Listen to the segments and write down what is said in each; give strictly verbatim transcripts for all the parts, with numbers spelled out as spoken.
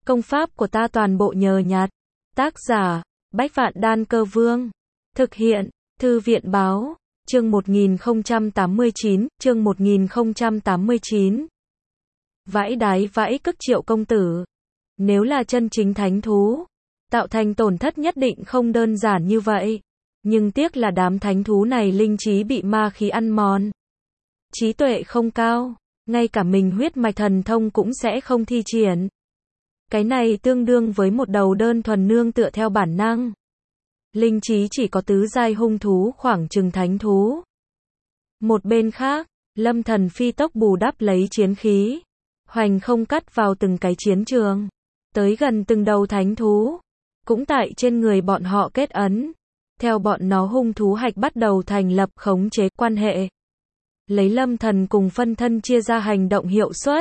Công pháp của ta toàn bộ nhờ nhặt. Tác giả, Bách Vạn Đan Cơ Vương. Thực hiện, Thư viện báo, chương một nghìn không trăm tám mươi chín, chương một nghìn không trăm tám mươi chín. Vãi đái vãi cức Triệu công tử. Nếu là chân chính thánh thú, tạo thành tổn thất nhất định không đơn giản như vậy. Nhưng tiếc là đám thánh thú này linh trí bị ma khí ăn mòn. Trí tuệ không cao, ngay cả mình huyết mạch thần thông cũng sẽ không thi triển. Cái này tương đương với một đầu đơn thuần nương tựa theo bản năng. Linh trí chỉ có tứ giai hung thú khoảng chừng thánh thú. Một bên khác, Lâm Thần phi tốc bù đắp lấy chiến khí, hoành không cắt vào từng cái chiến trường, tới gần từng đầu thánh thú, cũng tại trên người bọn họ kết ấn, theo bọn nó hung thú hạch bắt đầu thành lập khống chế quan hệ. Lấy Lâm Thần cùng phân thân chia ra hành động hiệu suất.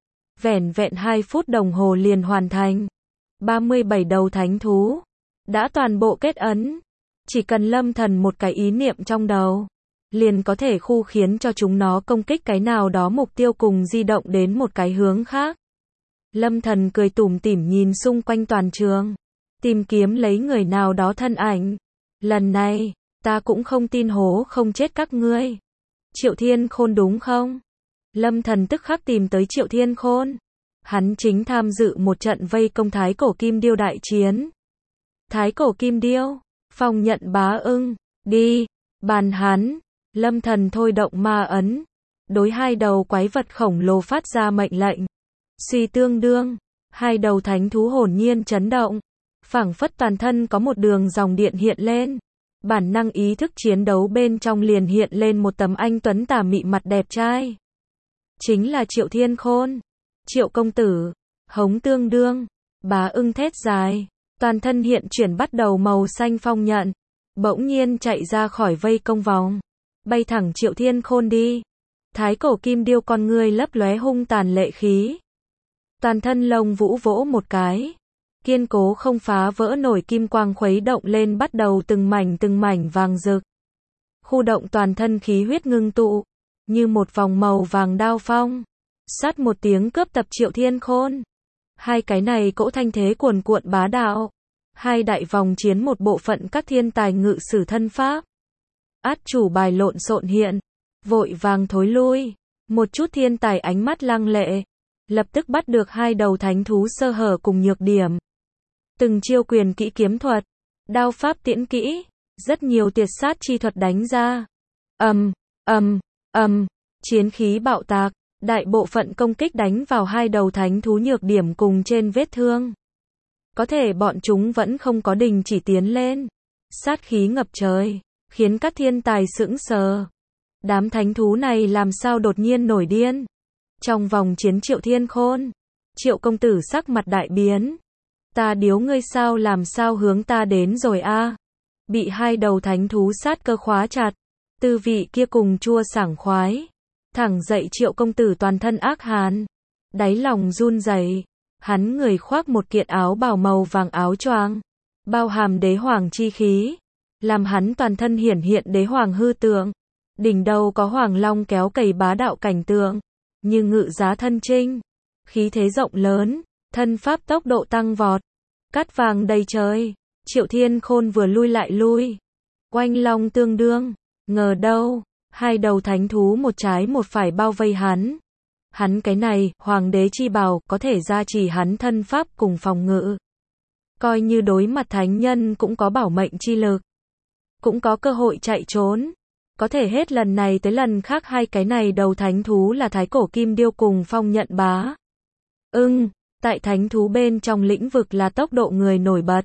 Vẻn vẹn hai phút đồng hồ liền hoàn thành. ba mươi bảy đầu thánh thú đã toàn bộ kết ấn. Chỉ cần Lâm Thần một cái ý niệm trong đầu, liền có thể khu khiến cho chúng nó công kích cái nào đó mục tiêu cùng di động đến một cái hướng khác. Lâm Thần cười tủm tỉm nhìn xung quanh toàn trường, tìm kiếm lấy người nào đó thân ảnh. Lần này, ta cũng không tin hố không chết các ngươi. Triệu Thiên Khôn đúng không? Lâm Thần tức khắc tìm tới Triệu Thiên Khôn. Hắn chính tham dự một trận vây công Thái Cổ Kim Điêu đại chiến. Thái Cổ Kim Điêu, phong nhận bá ưng, đi, bàn hắn. Lâm Thần thôi động ma ấn, đối hai đầu quái vật khổng lồ phát ra mệnh lệnh. Suy tương đương, hai đầu thánh thú hồn nhiên chấn động, phảng phất toàn thân có một đường dòng điện hiện lên. Bản năng ý thức chiến đấu bên trong liền hiện lên một tấm anh tuấn tà mị mặt đẹp trai. Chính là Triệu Thiên Khôn. Triệu công tử, hống tương đương, bá ưng thét dài, toàn thân hiện chuyển bắt đầu màu xanh phong nhận, bỗng nhiên chạy ra khỏi vây công vòng, bay thẳng Triệu Thiên Khôn đi. Thái Cổ Kim Điêu con ngươi lấp lóe hung tàn lệ khí. Toàn thân lông vũ vỗ một cái, kiên cố không phá vỡ nổi kim quang khuấy động lên bắt đầu từng mảnh từng mảnh vàng rực. Khu động toàn thân khí huyết ngưng tụ, như một vòng màu vàng đao phong. Sát một tiếng cướp tập Triệu Thiên Khôn. Hai cái này cỗ thanh thế cuồn cuộn bá đạo. Hai đại vòng chiến một bộ phận các thiên tài ngự sử thân pháp. Át chủ bài lộn xộn hiện, vội vàng thối lui. Một chút thiên tài ánh mắt lăng lệ, lập tức bắt được hai đầu thánh thú sơ hở cùng nhược điểm. Từng chiêu quyền kỹ kiếm thuật, đao pháp tiễn kỹ, rất nhiều tuyệt sát chi thuật đánh ra. Ầm, ầm, ầm, chiến khí bạo tạc, đại bộ phận công kích đánh vào hai đầu thánh thú nhược điểm cùng trên vết thương. Có thể bọn chúng vẫn không có đình chỉ tiến lên. Sát khí ngập trời, khiến các thiên tài sững sờ. Đám thánh thú này làm sao đột nhiên nổi điên. Trong vòng chiến Triệu Thiên Khôn, Triệu công tử sắc mặt đại biến. Ta điếu ngươi sao làm sao hướng ta đến rồi a? Bị hai đầu thánh thú sát cơ khóa chặt, tư vị kia cùng chua sảng khoái. Thẳng dậy Triệu công tử toàn thân ác hàn, đáy lòng run rẩy. Hắn người khoác một kiện áo bào màu vàng áo choàng, bao hàm đế hoàng chi khí, làm hắn toàn thân hiển hiện đế hoàng hư tượng. Đỉnh đầu có hoàng long kéo cày bá đạo cảnh tượng, như ngự giá thân trinh, khí thế rộng lớn, thân pháp tốc độ tăng vọt, cát vàng đầy trời. Triệu Thiên Khôn vừa lui lại lui, oanh long tương đương, ngờ đâu, hai đầu thánh thú một trái một phải bao vây hắn. Hắn cái này, hoàng đế chi bào, có thể gia trì hắn thân pháp cùng phòng ngự. Coi như đối mặt thánh nhân cũng có bảo mệnh chi lực, cũng có cơ hội chạy trốn. Có thể hết lần này tới lần khác hai cái này đầu thánh thú là Thái Cổ Kim Điêu cùng phong nhận bá ưng, tại thánh thú bên trong lĩnh vực là tốc độ người nổi bật.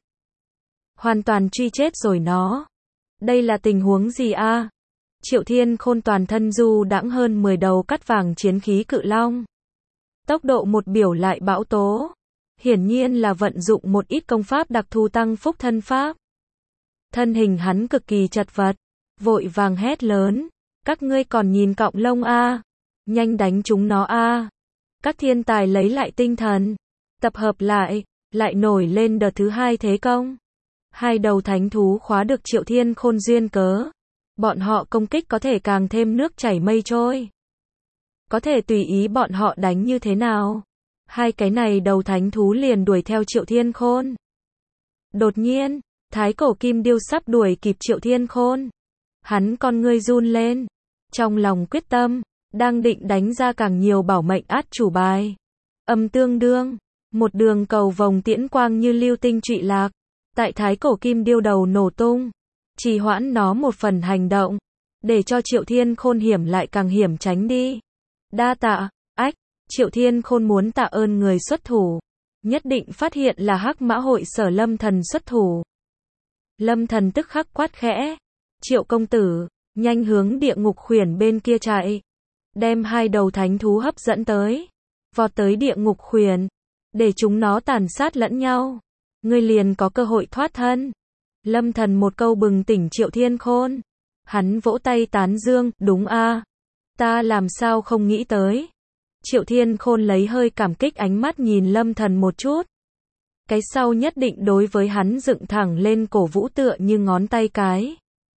Hoàn toàn truy chết rồi nó. Đây là tình huống gì a? Triệu Thiên Khôn toàn thân du đãng hơn mười đầu cắt vàng chiến khí cự long. Tốc độ một biểu lại bão tố. Hiển nhiên là vận dụng một ít công pháp đặc thù tăng phúc thân pháp. Thân hình hắn cực kỳ chật vật, vội vàng hét lớn. Các ngươi còn nhìn cọng lông a? Nhanh đánh chúng nó a! Các thiên tài lấy lại tinh thần, tập hợp lại, lại nổi lên đợt thứ hai thế công. Hai đầu thánh thú khóa được Triệu Thiên Khôn duyên cớ. Bọn họ công kích có thể càng thêm nước chảy mây trôi. Có thể tùy ý bọn họ đánh như thế nào. Hai cái này đầu thánh thú liền đuổi theo Triệu Thiên Khôn. Đột nhiên, thái cổ kim điêu sắp đuổi kịp Triệu Thiên Khôn. Hắn con ngươi run lên. Trong lòng quyết tâm, đang định đánh ra càng nhiều bảo mệnh át chủ bài. Âm tương đương, một đường cầu vòng tiễn quang như lưu tinh trụy lạc. Tại thái cổ kim điêu đầu nổ tung. Trì hoãn nó một phần hành động. Để cho Triệu Thiên Khôn hiểm lại càng hiểm tránh đi. Đa tạ, ách, Triệu Thiên Khôn muốn tạ ơn người xuất thủ. Nhất định phát hiện là Hắc Mã Hội Sở Lâm Thần xuất thủ. Lâm Thần tức khắc quát khẽ. Triệu công tử, nhanh hướng địa ngục khuyển bên kia chạy. Đem hai đầu thánh thú hấp dẫn tới. Vọt tới địa ngục khuyển. Để chúng nó tàn sát lẫn nhau. Ngươi liền có cơ hội thoát thân. Lâm Thần một câu bừng tỉnh Triệu Thiên Khôn. Hắn vỗ tay tán dương, đúng a, ta làm sao không nghĩ tới. Triệu Thiên Khôn lấy hơi cảm kích ánh mắt nhìn Lâm Thần một chút. Cái sau nhất định đối với hắn dựng thẳng lên cổ vũ tựa như ngón tay cái.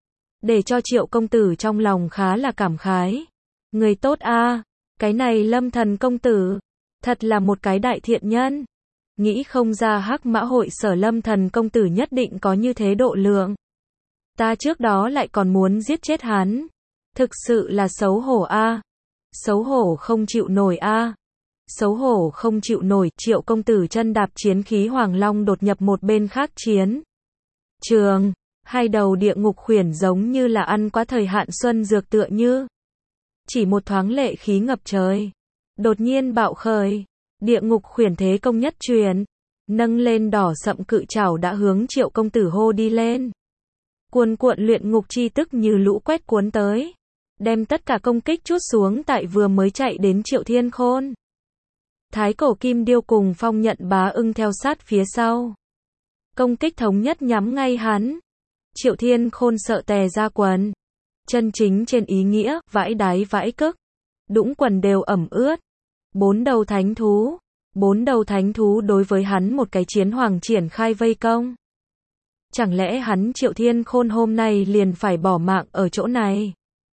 Để cho Triệu công tử trong lòng khá là cảm khái. Người tốt a, cái này Lâm Thần công tử, thật là một cái đại thiện nhân. Nghĩ không ra Hắc Mã Hội Sở Lâm Thần công tử nhất định có như thế độ lượng. Ta trước đó lại còn muốn giết chết hắn. Thực sự là xấu hổ a. Xấu hổ không chịu nổi a. Xấu hổ không chịu nổi. Triệu công tử chân đạp chiến khí Hoàng Long đột nhập một bên khác chiến trường. Hai đầu địa ngục khuyển giống như là ăn quá thời hạn xuân dược tựa như. Chỉ một thoáng lệ khí ngập trời. Đột nhiên bạo khởi. Địa ngục khuyển thế công nhất truyền. Nâng lên đỏ sậm cự trảo đã hướng Triệu công tử hô đi lên. Cuồn cuộn luyện ngục chi tức như lũ quét cuốn tới. Đem tất cả công kích trút xuống tại vừa mới chạy đến Triệu Thiên Khôn. Thái cổ kim điêu cùng phong nhận bá ưng theo sát phía sau. Công kích thống nhất nhắm ngay hắn. Triệu Thiên Khôn sợ tè ra quần. Chân chính trên ý nghĩa, vãi đáy vãi cức. Đũng quần đều ẩm ướt. Bốn đầu thánh thú. Bốn đầu thánh thú đối với hắn một cái chiến hoàng triển khai vây công. Chẳng lẽ hắn Triệu Thiên Khôn hôm nay liền phải bỏ mạng ở chỗ này?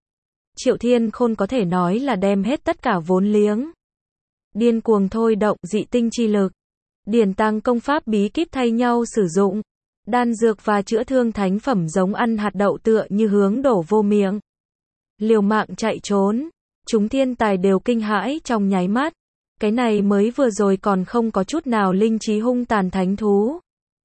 Triệu Thiên Khôn có thể nói là đem hết tất cả vốn liếng. Điên cuồng thôi động dị tinh chi lực. Điển tăng công pháp bí kíp thay nhau sử dụng. Đan dược và chữa thương thánh phẩm giống ăn hạt đậu tựa như hướng đổ vô miệng. Liều mạng chạy trốn. Chúng thiên tài đều kinh hãi trong nháy mắt. Cái này mới vừa rồi còn không có chút nào linh trí hung tàn thánh thú.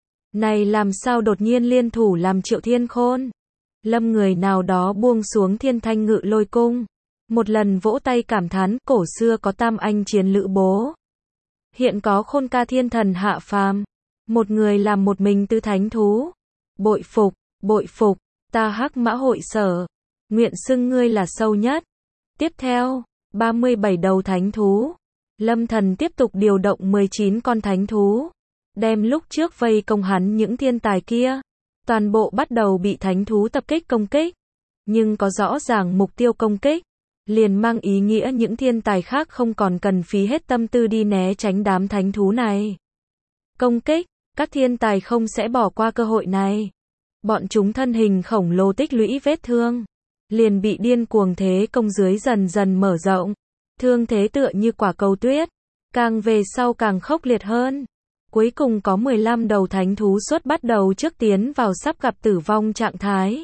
Này làm sao đột nhiên liên thủ làm Triệu Thiên Khôn. Lâm người nào đó buông xuống thiên thanh ngự lôi cung. Một lần vỗ tay cảm thán, cổ xưa có tam anh chiến lữ bố. Hiện có khôn ca thiên thần hạ phàm. Một người làm một mình tứ thánh thú. Bội phục, bội phục, ta Hắc Mã Hội Sở. Nguyện xưng ngươi là sâu nhất. Tiếp theo, ba mươi bảy đầu thánh thú. Lâm Thần tiếp tục điều động mười chín con thánh thú. Đem lúc trước vây công hắn những thiên tài kia. Toàn bộ bắt đầu bị thánh thú tập kích công kích. Nhưng có rõ ràng mục tiêu công kích. Liền mang ý nghĩa những thiên tài khác không còn cần phí hết tâm tư đi né tránh đám thánh thú này. Công kích, các thiên tài không sẽ bỏ qua cơ hội này. Bọn chúng thân hình khổng lồ tích lũy vết thương. Liền bị điên cuồng thế công dưới dần dần mở rộng. Thương thế tựa như quả cầu tuyết. Càng về sau càng khốc liệt hơn. Cuối cùng có mười lăm đầu thánh thú xuất bắt đầu trước tiến vào sắp gặp tử vong trạng thái.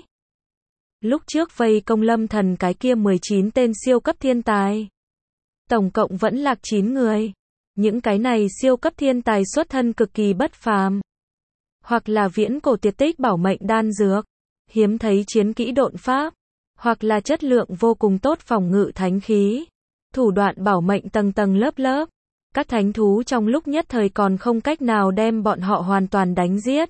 Lúc trước vây công Lâm Thần cái kia mười chín tên siêu cấp thiên tài. Tổng cộng vẫn lạc chín người. Những cái này siêu cấp thiên tài xuất thân cực kỳ bất phàm. Hoặc là viễn cổ tuyệt tích bảo mệnh đan dược. Hiếm thấy chiến kỹ độn pháp. Hoặc là chất lượng vô cùng tốt phòng ngự thánh khí. Thủ đoạn bảo mệnh tầng tầng lớp lớp. Các thánh thú trong lúc nhất thời còn không cách nào đem bọn họ hoàn toàn đánh giết.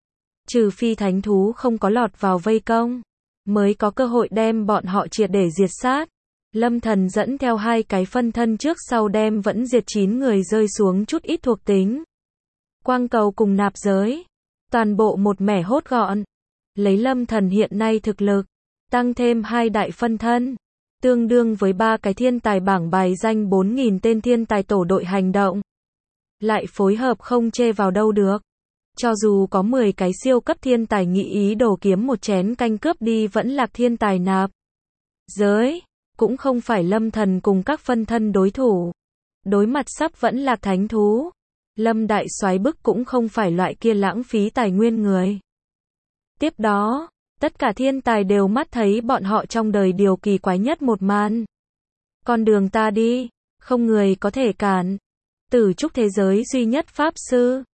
Trừ phi thánh thú không có lọt vào vây công, mới có cơ hội đem bọn họ triệt để diệt sát. Lâm Thần dẫn theo hai cái phân thân trước sau đem vẫn diệt chín người rơi xuống chút ít thuộc tính. Quang cầu cùng nạp giới. Toàn bộ một mẻ hốt gọn. Lấy Lâm Thần hiện nay thực lực. Tăng thêm hai đại phân thân. Tương đương với ba cái thiên tài bảng bài danh bốn nghìn tên thiên tài tổ đội hành động. Lại phối hợp không chê vào đâu được. Cho dù có mười cái siêu cấp thiên tài nghĩ ý đồ kiếm một chén canh cướp đi vẫn lạc thiên tài nạp giới. Cũng không phải Lâm Thần cùng các phân thân đối thủ. đối mặt sắp vẫn lạc thánh thú. Lâm Đại Soái bức cũng không phải loại kia lãng phí tài nguyên người. Tiếp đó, tất cả thiên tài đều mắt thấy bọn họ trong đời điều kỳ quái nhất một màn. Con đường ta đi, không người có thể cản. Tử trúc thế giới duy nhất pháp sư,